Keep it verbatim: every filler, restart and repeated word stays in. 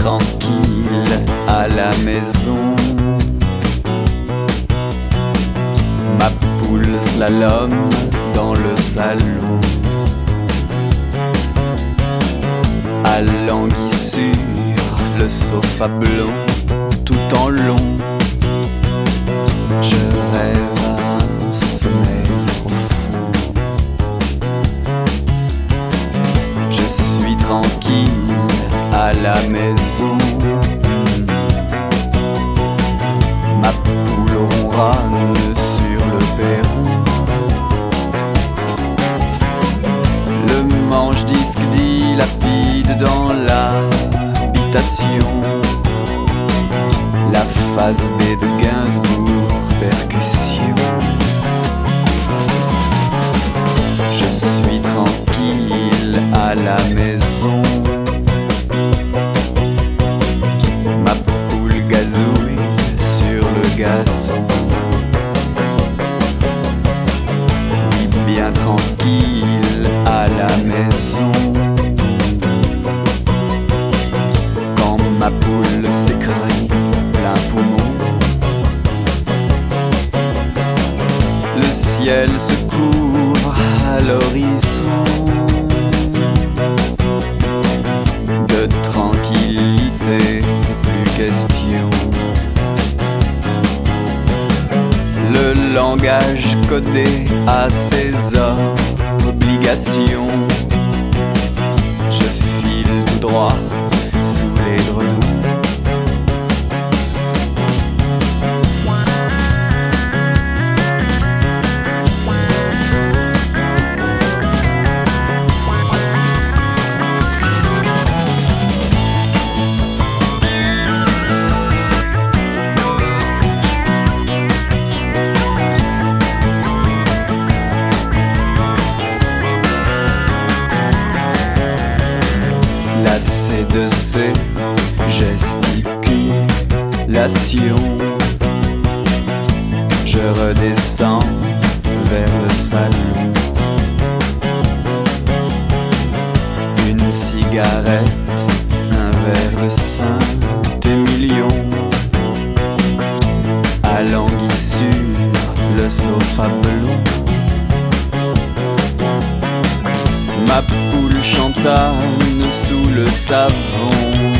tranquille à la maison. Ma poule slalom dans le salon. Alangui sur le sofa blond, tout en long. Je rêve à un sommeil profond. Je suis tranquille à la maison. Ma poule ronronne sur le perron. Le manche-disque dilapide dans l'habitation. La phase B de Gainsbourg, percussion. Je suis tranquille à la maison. Ma poule gazouille sur le gazon. Oui, bien tranquille à la maison. Quand ma poule s'écraille plein poumon, le ciel se couvre à l'horizon. De tranquillité, plus question. Le langage codé a ses obligations. Je file tout droit sous les dredons. Lassé de ces gesticulations, je redescends vers le salon. Une cigarette, un verre de Saint-Émilion. Alangui sur le sofa blond. Ma poule chantonne sous le savon.